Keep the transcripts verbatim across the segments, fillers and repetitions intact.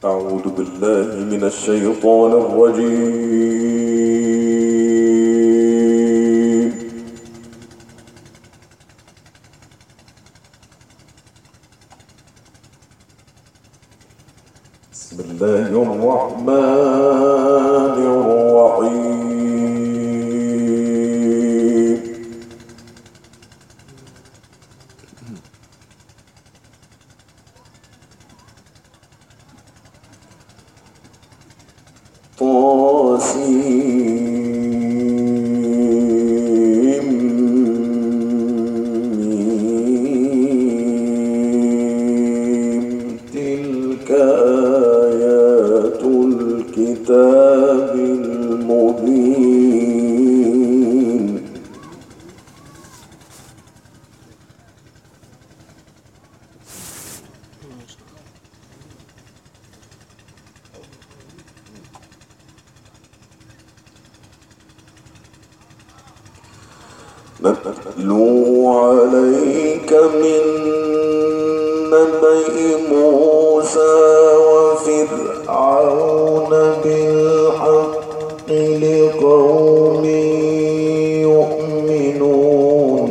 أعوذ بالله من الشيطان الرجيم. بسم الله الرحمن الرحيم. طاسيم تلك آيات الكتاب المبين. نتلو عليك من نبأ موسى وفرعون بالحق لقوم يؤمنون.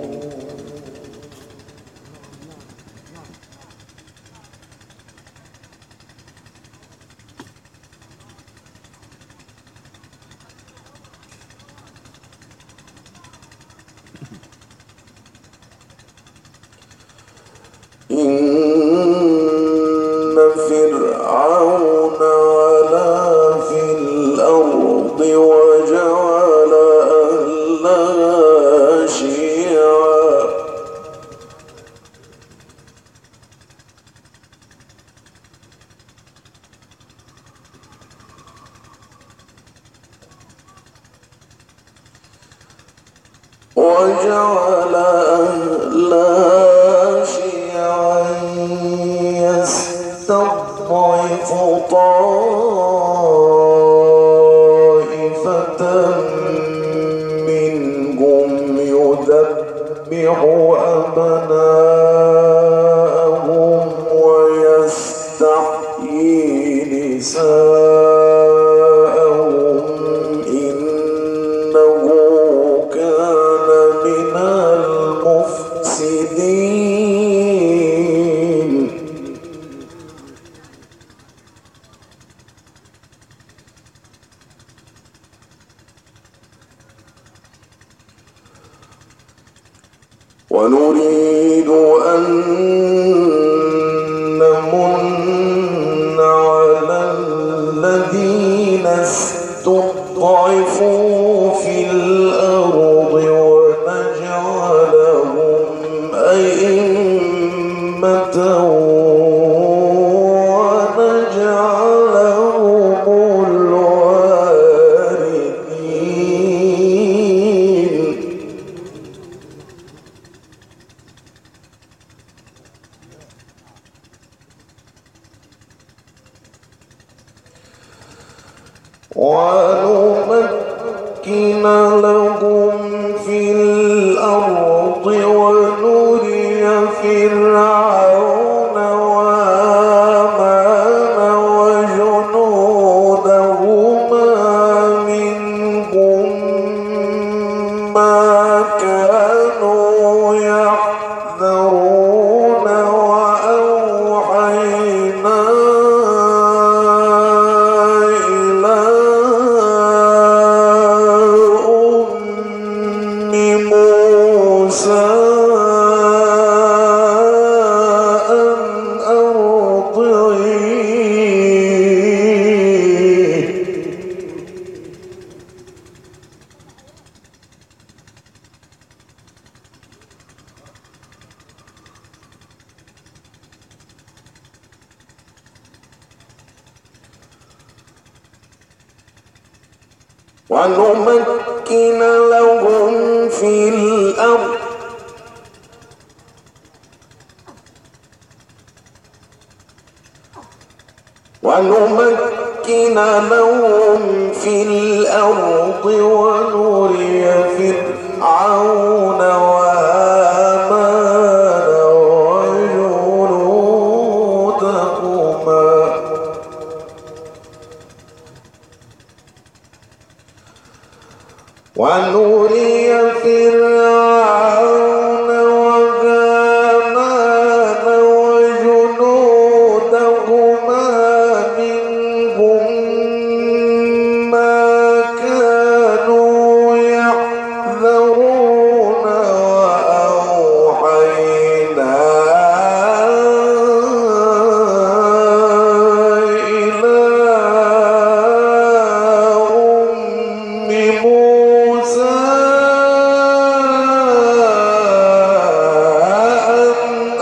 إن فرعون علا في الأرض وجعل أهلها شيعا وجعل أهلها يستضعف طائفة منهم يذبح أبناءهم ويستحيي نساءهم إنه كان من المفسدين. ونريد أن نمن على الذين استضعفوا في الأرض ونجعلهم أئمة ونجعلهم الوارثين. ونمكن لهم في الأرض ونري فرعون وهامان وجنودهما منهم ما كانوا يحذرون. وأوحينا ونمكن لهم في الأرض ونمكن لهم في الأرض ونري فرعون وهامان وجنودهما ونري فرعون وهامان وجنودهما منهم ما كانوا يحذرون وأوحينا إلى أم موسى أن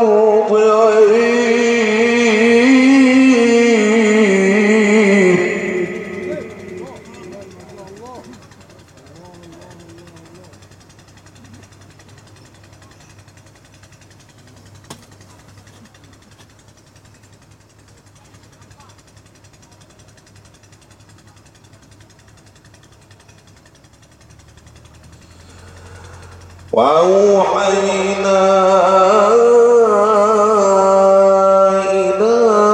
أرضعيه. وأوحينا إلى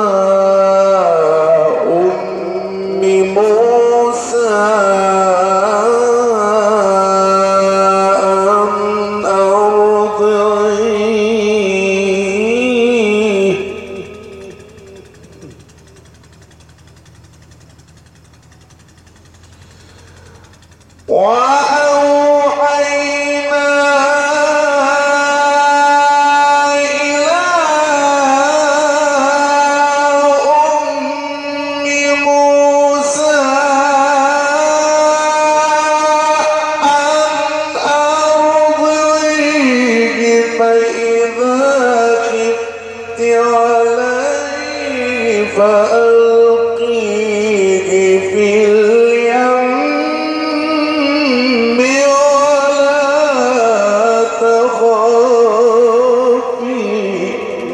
أم موسى أن أرضعيه. وأوحينا إلى أم موسى أن أرضعيه فإذا خفت عليه فألقيه في اليم ولا تخافي.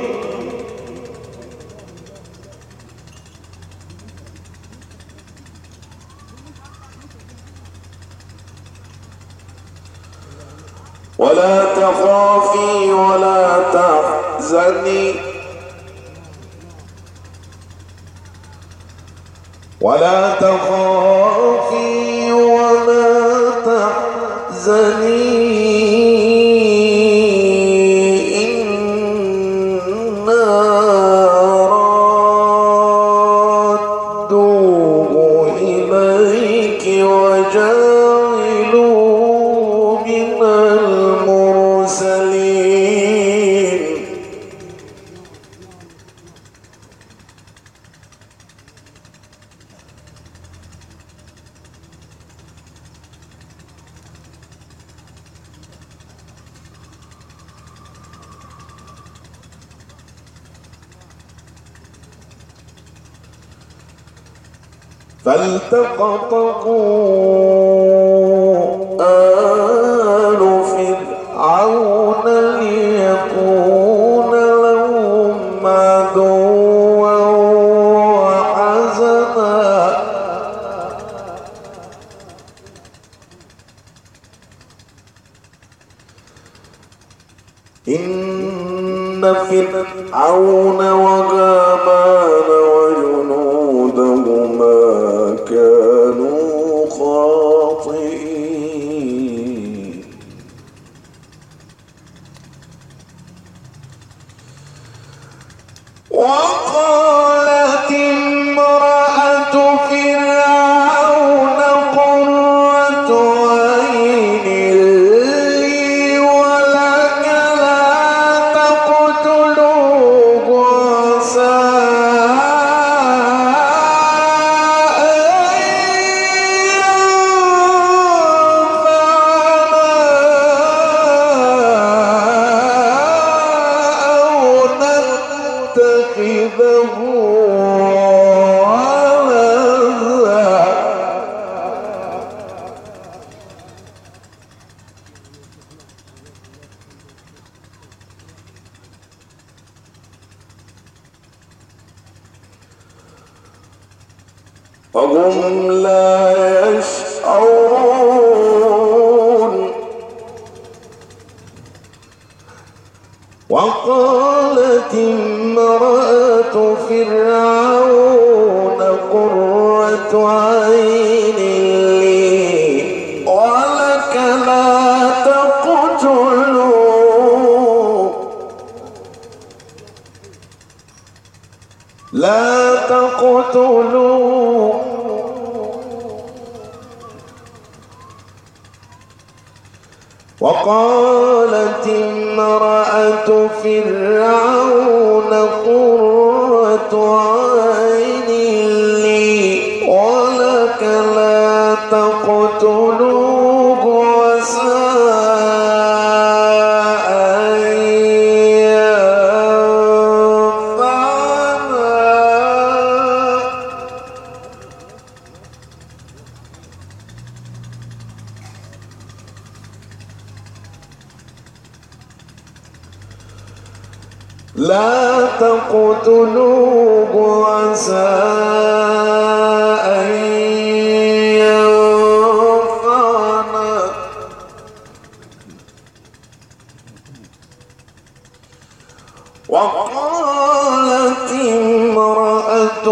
ولا تخافي ولا تحزني ولا تخافي ولا تحزني إنا رادوه إليك وجاعلوه من المرسلين. فالتقطه آل فرعون ليكون لهم عدوا وحزنا. إن فرعون وهامان وجنودهما كانوا خاطئين. وقالت امرأة فرعون قرة عين لي ولك لا تقتلوه عسى وهم لا يشعرون. وقالت امرأة فرعون قرة عين لي تقتلوا وقالت امرأة فرعون قرة عين لي ولك لا تقتلوه عسى أن ينفعنا لا تقتلوه عسى أن ينفعنا وقالت امرأة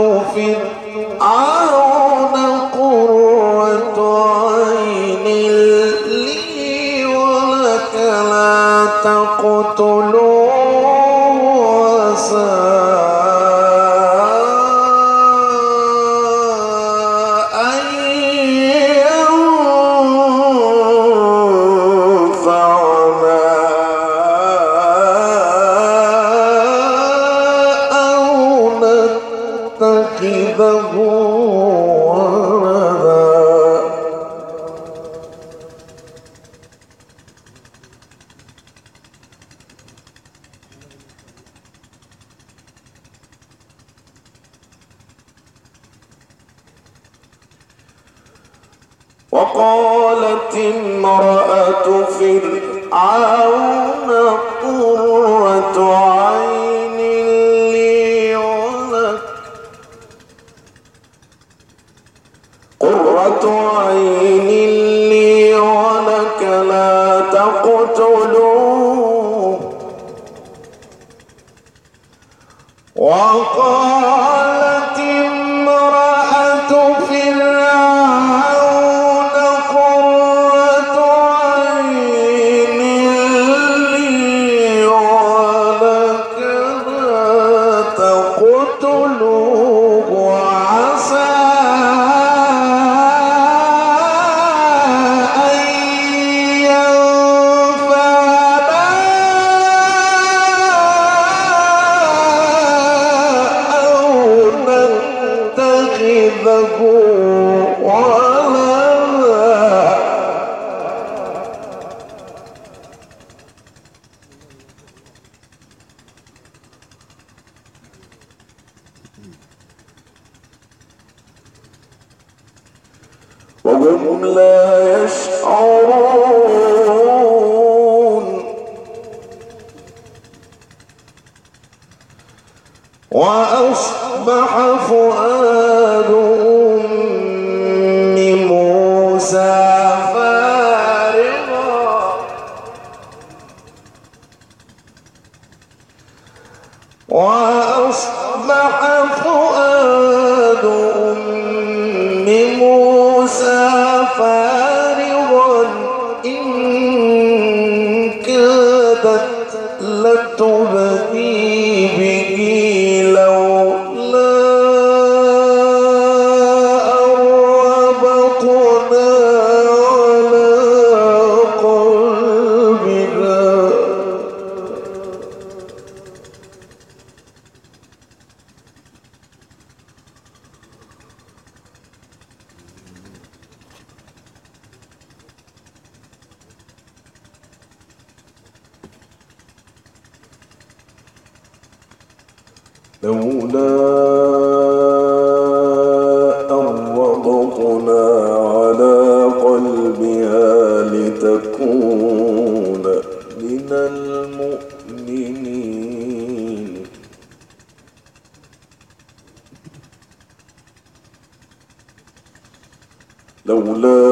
فرعون قرة عين لي ولك لا تقتلوه وقالت امرأة فرعون قرة عين لي ولك قرة عين لي ولك لا تقتلوه وقالت امرأة فرعون قرة عين لي ولك لا تقتلوه عسى أن ينفعنا أو نتخذه ولدا وهم لا يشعرون وأصبح فؤاد أم موسى فارغا وأصبح فؤاد أم موسى فارغا إن كادت لتبدي به لولا أن ربطنا على قلبها لولا أن ربطنا على قلبها لتكون من المؤمنين لولا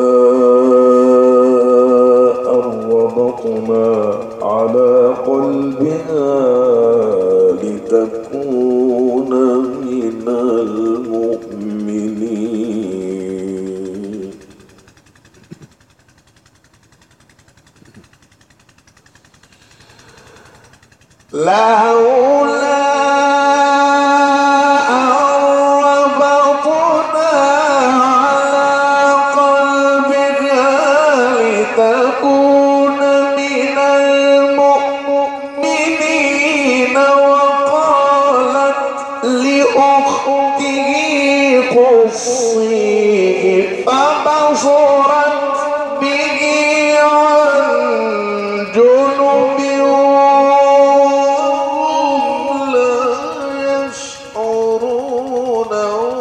أن ربطنا على قلبها لتكون من المؤمنين لولا أن بصرت به عن جنب وهم لا يشعرون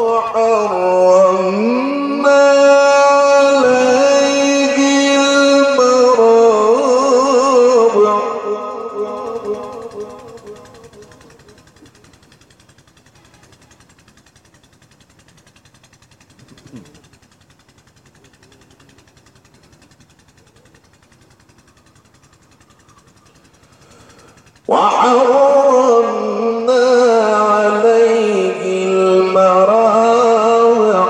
وحرمنا عليه المراضع وحرمنا عليه المراضع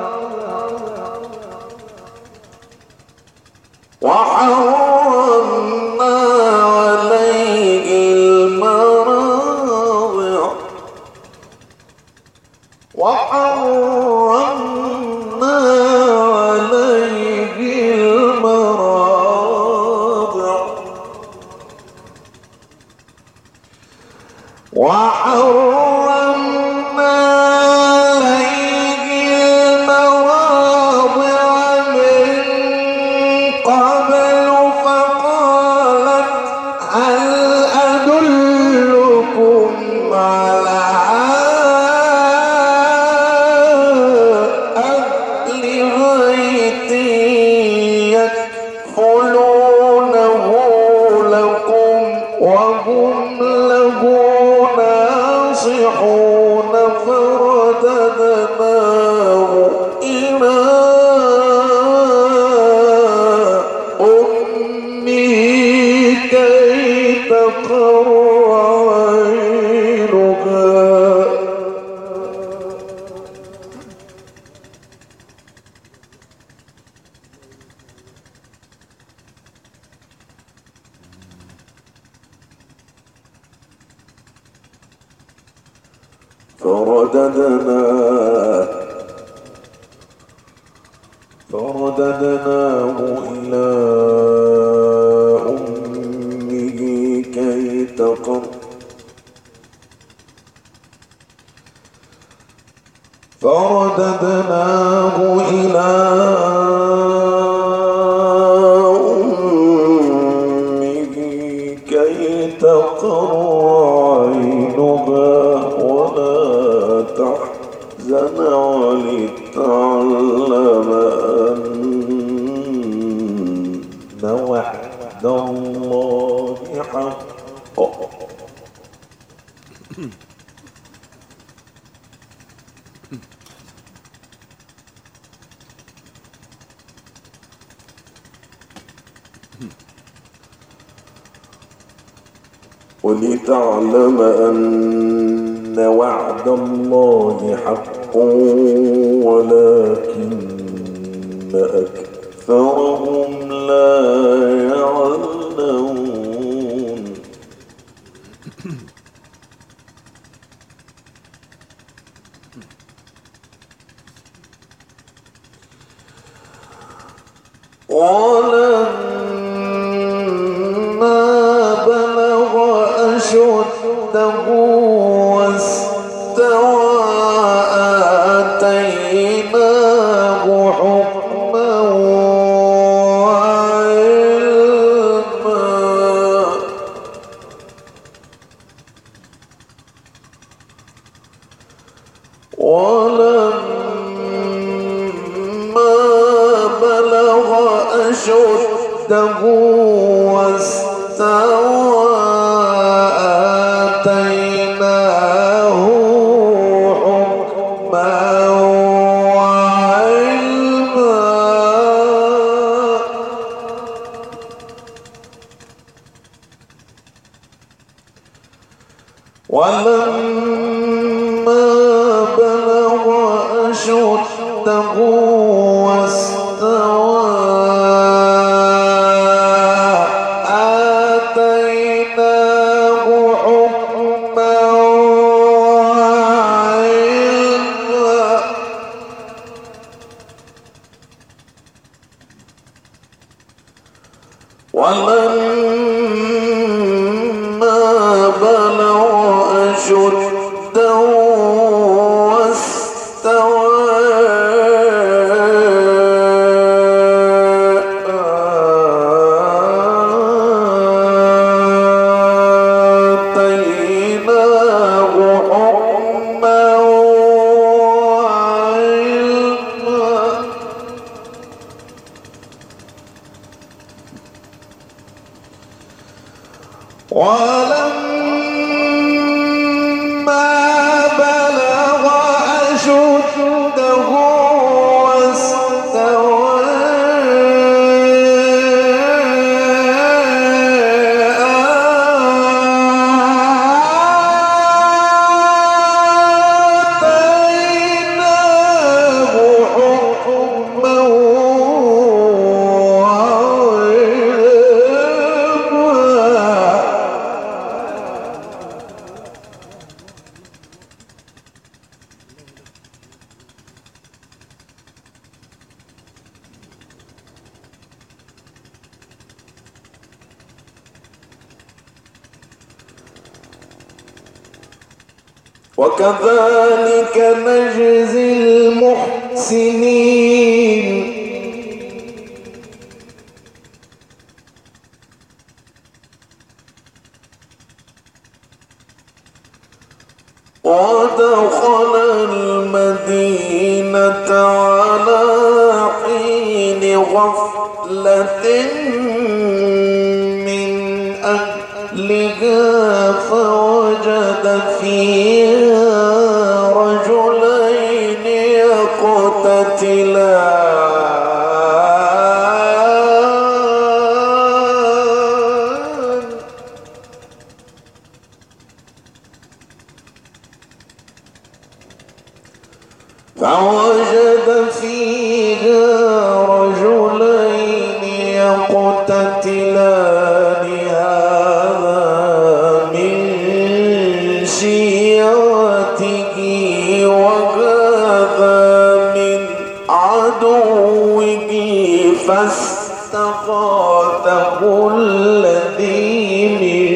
وحرمنا عليه المراضع وحرمنا عليه المراضع وحرمنا عليه المراضع من قبل فقالت هل أدلكم على أهل بيت يكفلونه لكم وهم له ناصحون فرددناه إلى أمه كي تقر عينها فرددناه فرددناه إلى أمه كي تقر فرددناه إلى أمه كي تقر عينها تحزن ولتعلم أن وعد الله حق ولتعلم أن وعد الله حق ولكن أكثرهم لا يعلمون ولما بلغ أشده واستوى آتيناه حكما وعلما ولما بلغ أشده واستوى آتيناه حكما وعلما ولما بلغ أشده واستوى آتيناه حكما وعلما ولما بلغ أشده واستوى ولما بلغ أشده واستوى وكذلك نجزي المحسنين ودخل المدينة على حين غفلة من أهلها فوجد فيها رجلين يقتتلان فوجد فيها رجلين يقتتلان هذا من شيعته وهذا من عدوه فاستغاثه الذي من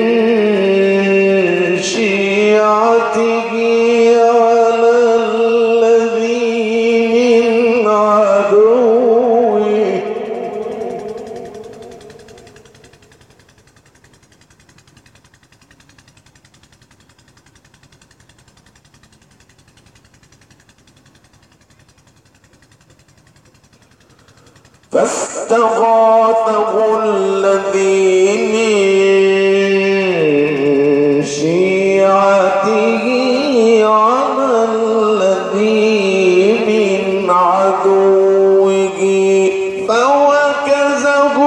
شيعته على الذي من عدوه فاستغاثه الذي من شيعته على الذي من عدوه فوكزه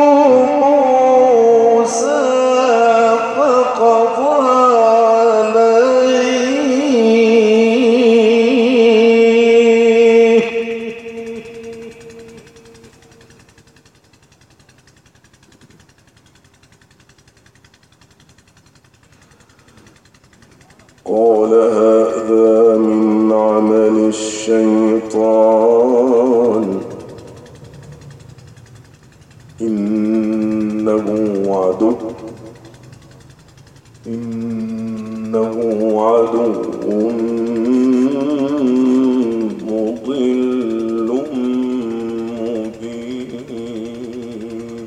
موسى فقضى عليه قال هذا من عمل الشيطان إنه عدو إنه عدو مضل مبين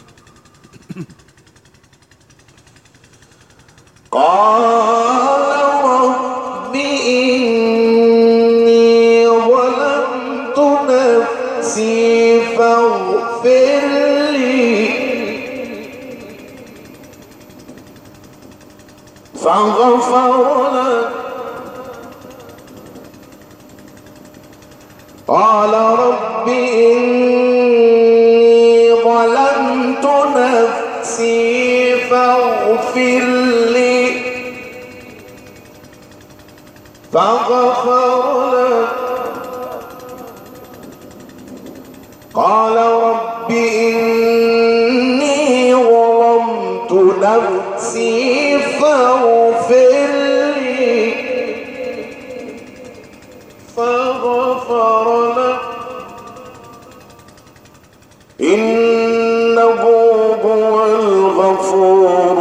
قال رب إني ظلمت نفسي فاغفر لي فغفر له قال رب إني ظلمت نفسي فاغفر لي فغفر له قال رب إني ظلمت نفسي فاغفر لي فغفر له إنه هو الغفور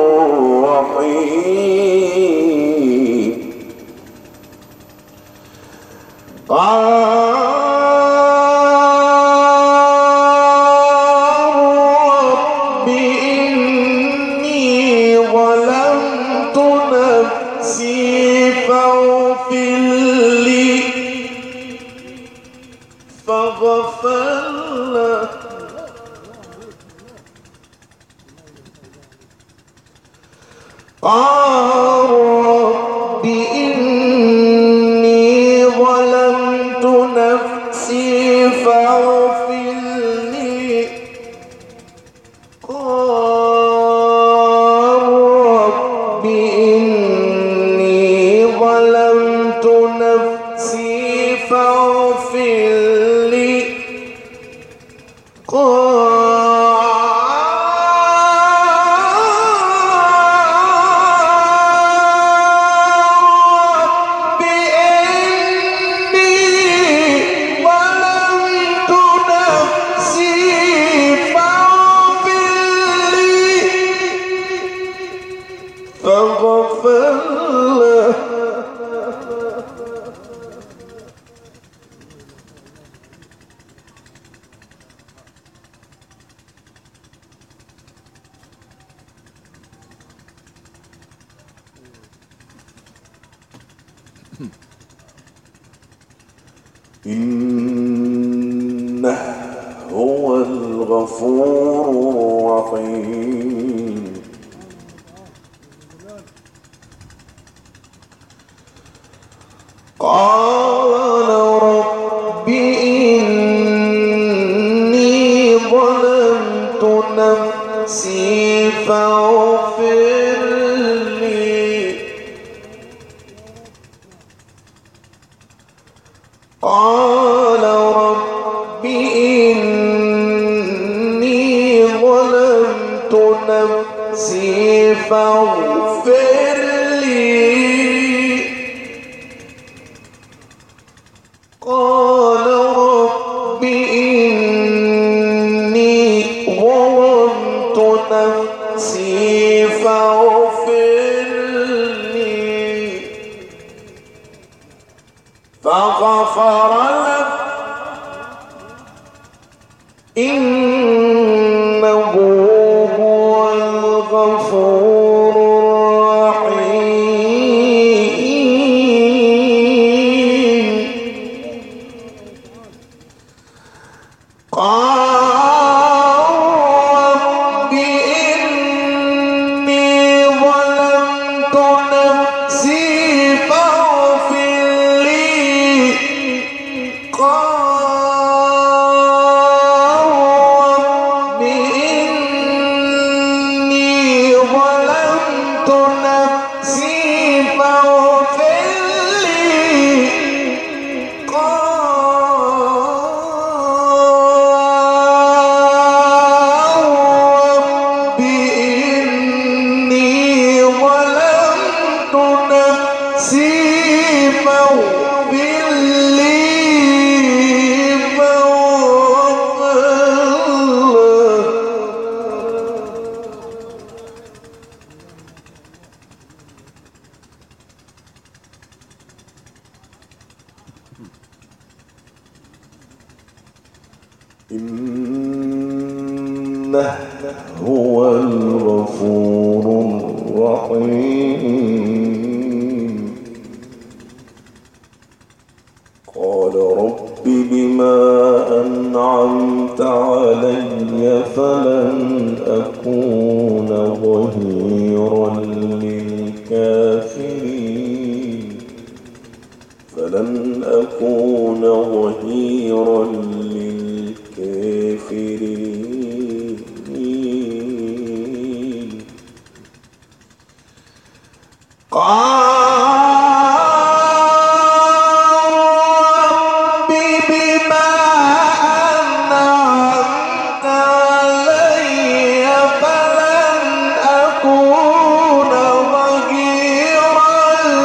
الرحيم رب إني ظلمت نفسي فاغفر لي فغفر له قال رب إني ظلمت نفسي فاغفر لي قال رب إني ظلمت نفسي فاغفر لي فغفر له إنه هو الغفور الرحيم قال رب إني ظلمت نفسي فاغفر لي قال رب إني ظلمت نفسي فاغفر لي قال رب إني ظلمت نفسي فاغفر لي فغفر له إنه هو الغفور الرحيم قال رب إني ظلمت نفسي فاغفر لي قال رب إني ظلمت نفسي فاغفر لي إنه هو الغفور الرحيم قال رب بما أنعمت علي فلن أكون ظهيرا للكافرين فلن أكون ظهيرا للكافرين قال رب بما أنعمت علي فلن أكون ظهيرا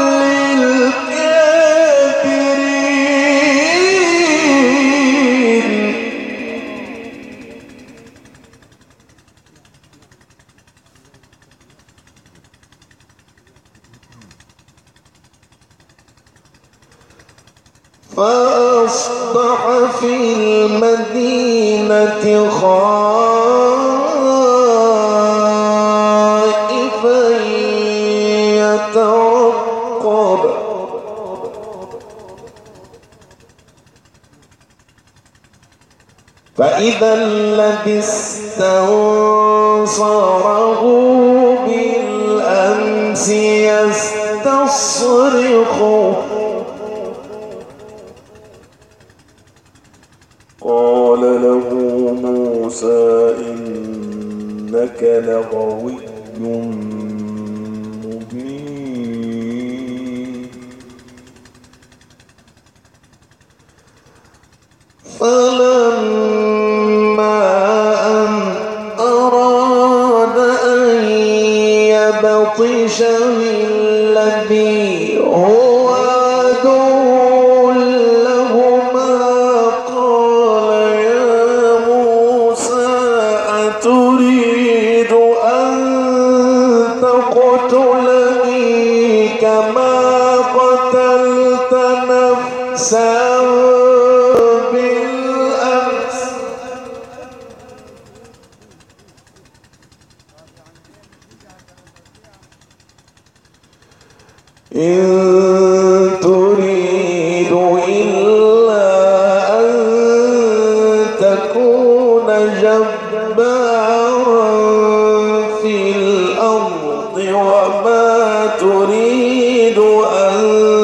للكافرين فأصبح في المدينة خائفا يترقب فإذا الذي استنصره بالأمس تصرخوا قال له موسى إنك لغوي مبين فلما أن أراد أن يبطش بالذي هو عدو لهما قال يا موسى أتريد أن تقتلني كما قتلت نفسا بالأمس إن تريد إلا أن تكون جبارا في الأرض وما تريد أن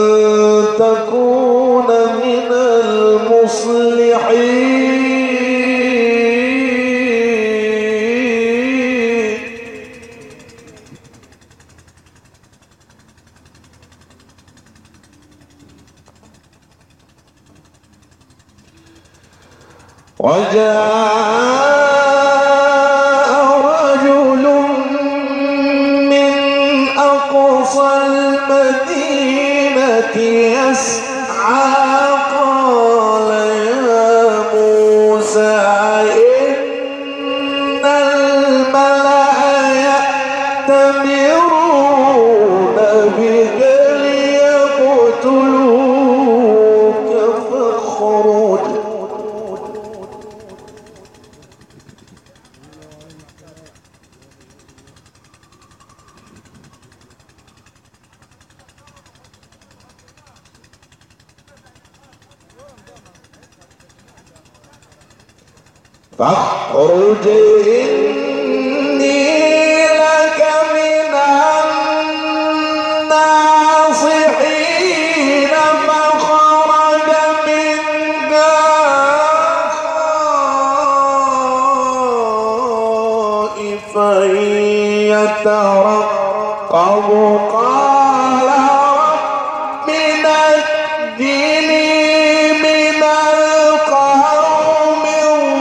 تكون من المصلحين وجاء رجل من أقصى المدينة يسعى قال يا موسى إن الملأ يأتمرون بك ليقتلوك فاخرج فاخرج إني لك من الناصحين فخرج منها خائفا يترقب قال رب نجني من القوم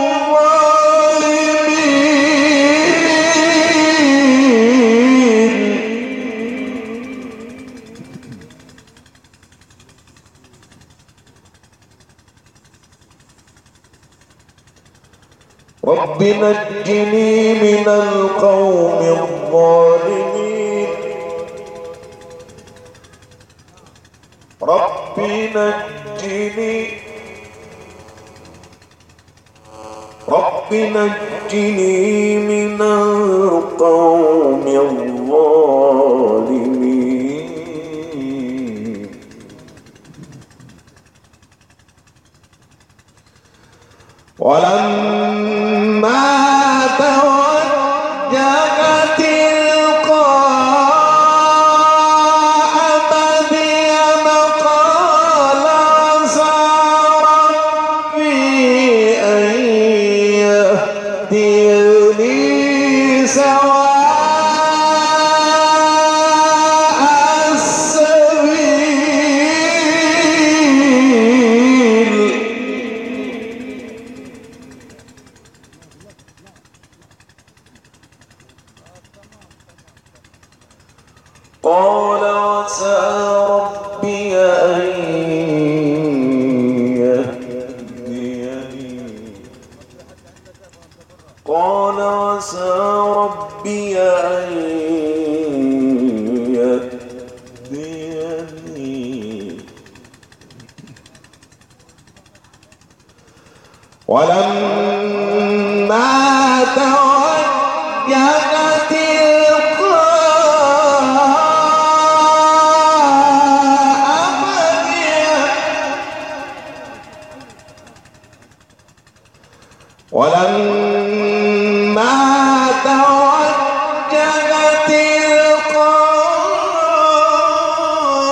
رب نجني من القوم الظالمين رب نجني رب نجني من القوم الظالمين ولما توجه تلقاء مدين قال عسى ربي أن يهديني سواء السبيل قال عسى ربي أن يهديني قال عسى ربي أن يهديني ولما توجه ولما توجه تلقاء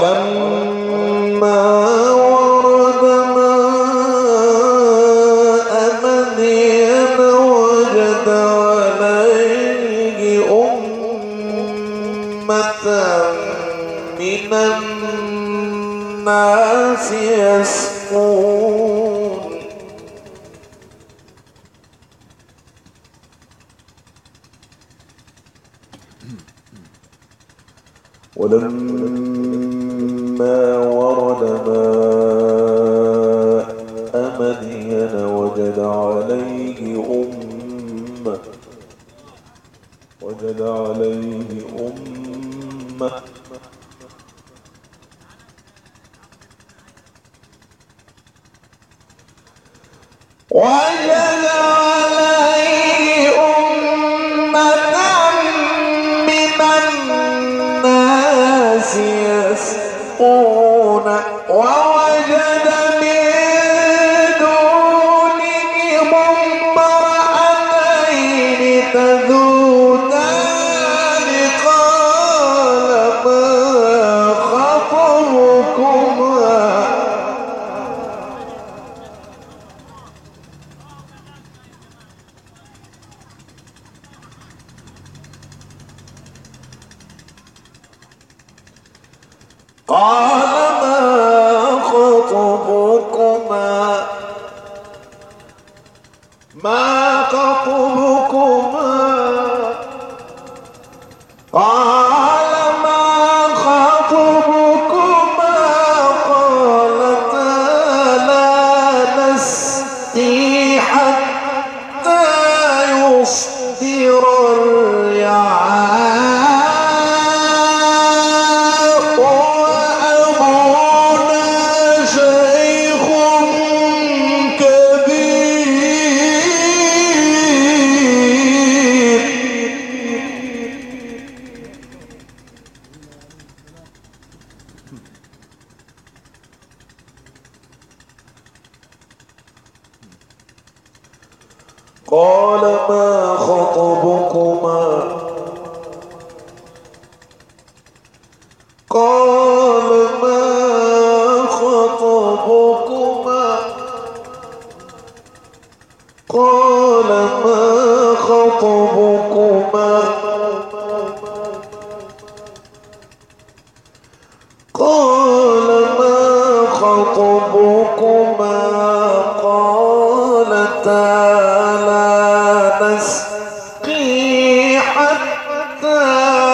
ولما ورد ماء مدين وجد عليه أمة من الناس يسقون ولما ورد ماء مدين وجد عليه أمة وجد عليه أمة وجد عليه أمة من الناس يسقون ووجد من دونهم امرأتين تذودان قال ما خطبكما قال ما خطبكما ما خطبكما قال ما خطبكما قالتا لا نسقي حتى يصدر الرعاء قال ما خطبكما قال ما خطبكما قال ما خطبكما قال ما خطبكما قالتا نسقي حتى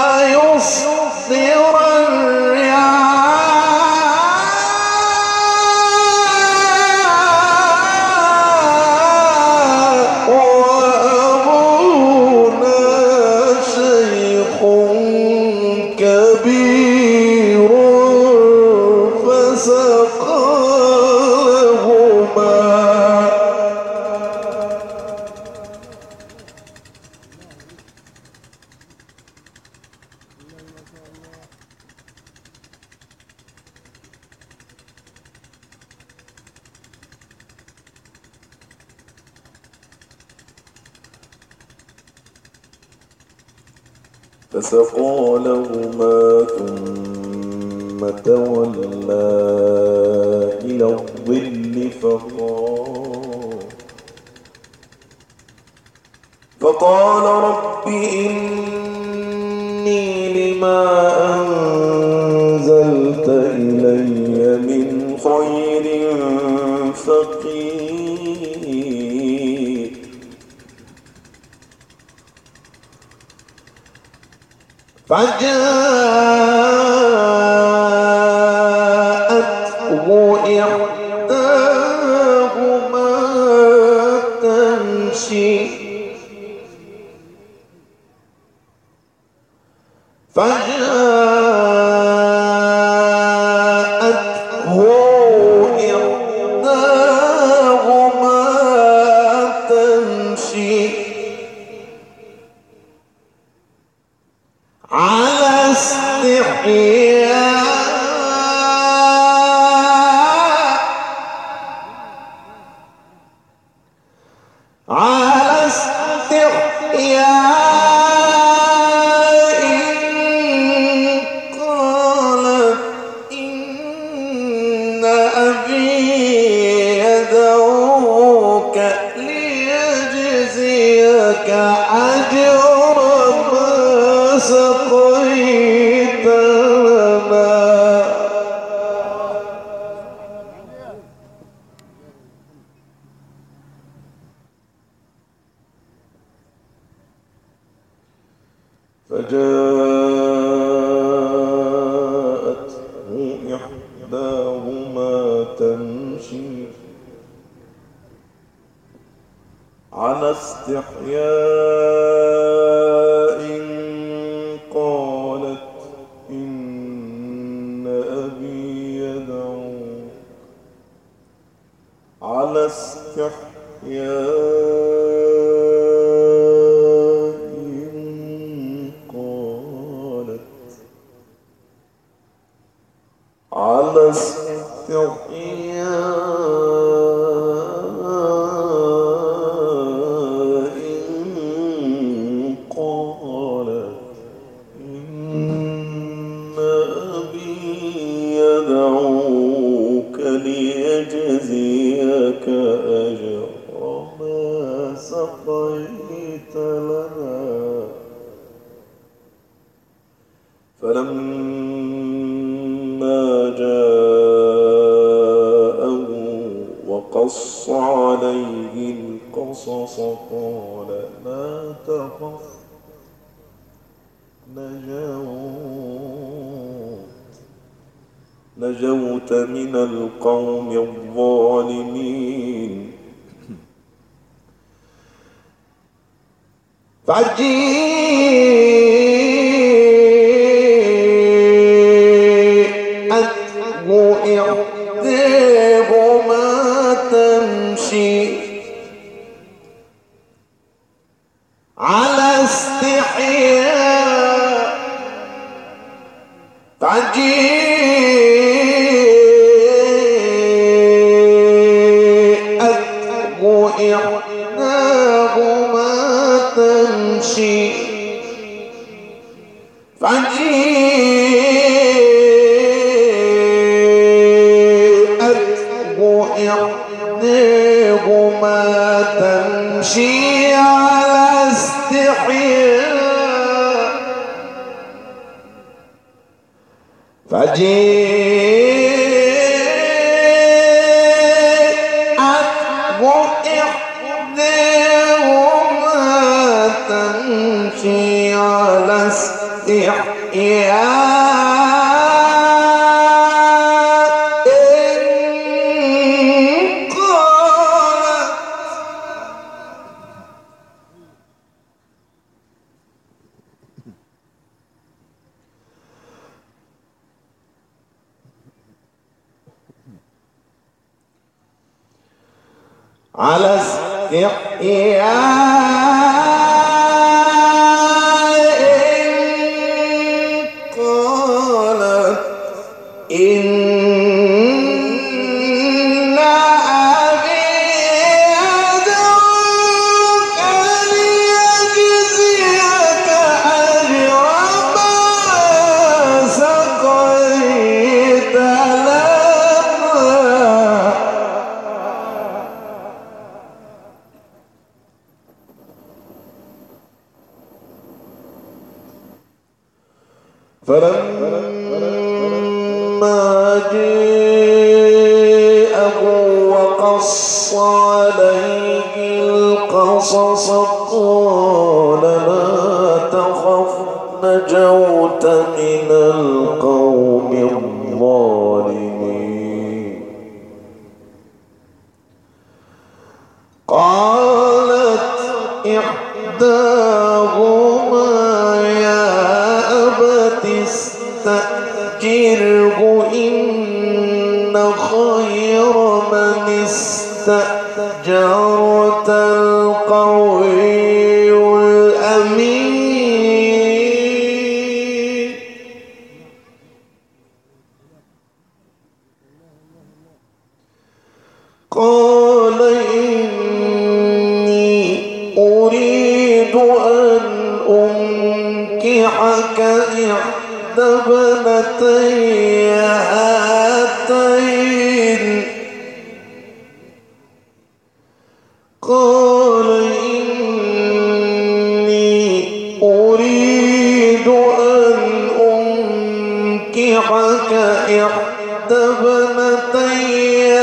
يصدر الرعاء وأبونا شيخ كبير فسقى لهما فسقى لهما ثم تولى إلى الظل فقال فقال رب إني لما أنزلت إلي من خير فقير فجاءته إحداهما تمشي فجاءته إحداهما تمشي على استحياء يدعوك ليجزيك أجر ما سقيت لنا. فجاءته إحداهما تمشي على استحياء قالت إن أبي يدعوك على استحياء على استحياء قالت إن أبي يدعوك ليجزيك أجر ما سقيت لنا. فلما جاءه وقص عليه القصص قال لا تخف نجوت نجوت من القوم الظالمين. فجيءته إحداهما تمشي على استحياء فجيءته إحداهما تمشي فجيءته إحداهما تمشي على استحياء فجيءته إحداهما تمشي على استحياء على استحياء قالت إن أبي يدعوك ليجزيك أجر ما سقيت لنا. فلما جاءه وقص عليه القصص قال لا تخف نجوت من القوم الظالمين. قالت إحداهما استأجره إن خير من استأجرت القوي الأمين. قال إني أريد أن أنكحك إحدى ابنتي هاتين إحدى ابنتي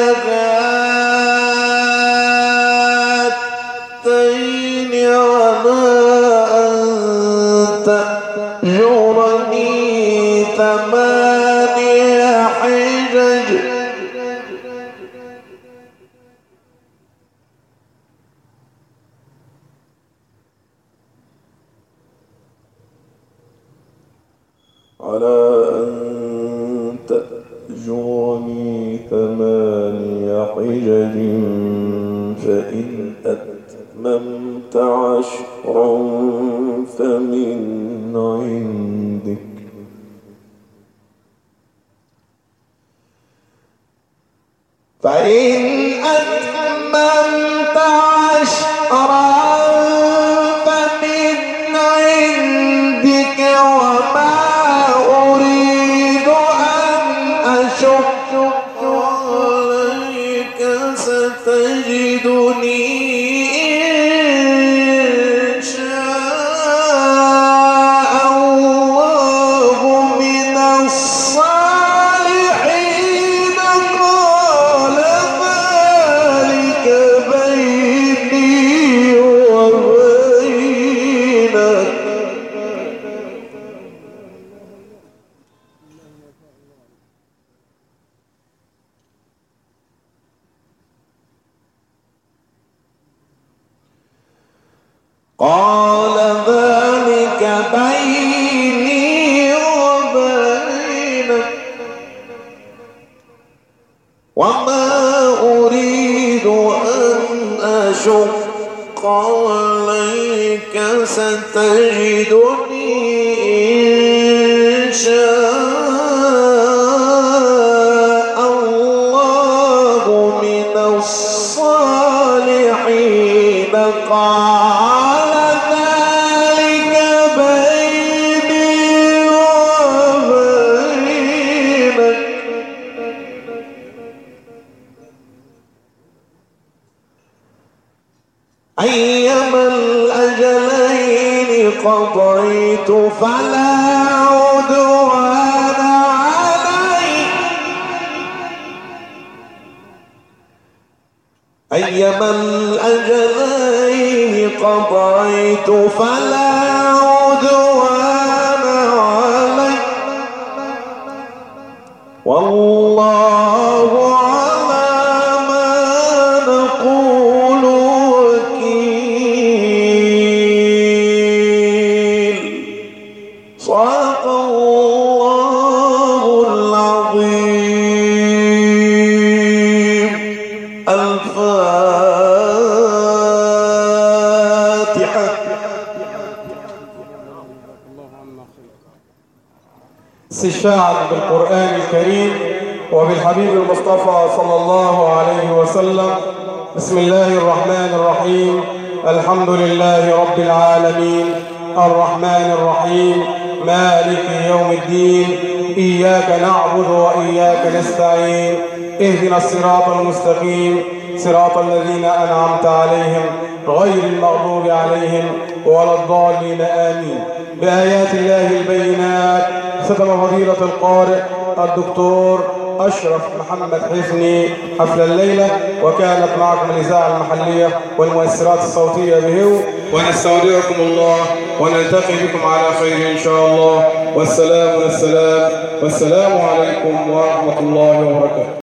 هاتين على أن تأجرني ثماني حجج على أن تأجرني ثماني حجج فإن أتممت عشرا فمن عندك فإن أتممت عشرا فمن عندك وما أريد أن أشق عليك ستجدني إن شاء الله من الصالحين قال ذلك بيني وبينك قال ذلك بيني وبينك وما أريد أن أشق عليك ستجدني إن شاء الله من الصالحين قال ذلك بيني وبينك أيما الأجلين قضيت فلا عدوان علي أيما الأجلين قضيت فلا عدوان علي والله على ما نقول وكيل صدق الله العظيم. الفاتحة. استشفاعا بالقرآن الكريم وبالحبيب المصطفى صلى الله عليه وسلم. بسم الله الرحمن الرحيم. الحمد لله رب العالمين الرحمن الرحيم مالك يوم الدين إياك نعبد وإياك نستعين اهدنا الصراط المستقيم صراط الذين أنعمت عليهم غير المغضوب عليهم ولا الضالين آمين. بآيات الله البينات ختم فضيلة القارئ الدكتور أشرف محمد حفني حفل الليلة، وكانت معكم الإذاعة المحلية والمؤثرات الصوتية بهو، ونستودعكم الله ونلتقي بكم على خير إن شاء الله. والسلام والسلام والسلام عليكم ورحمة الله وبركاته.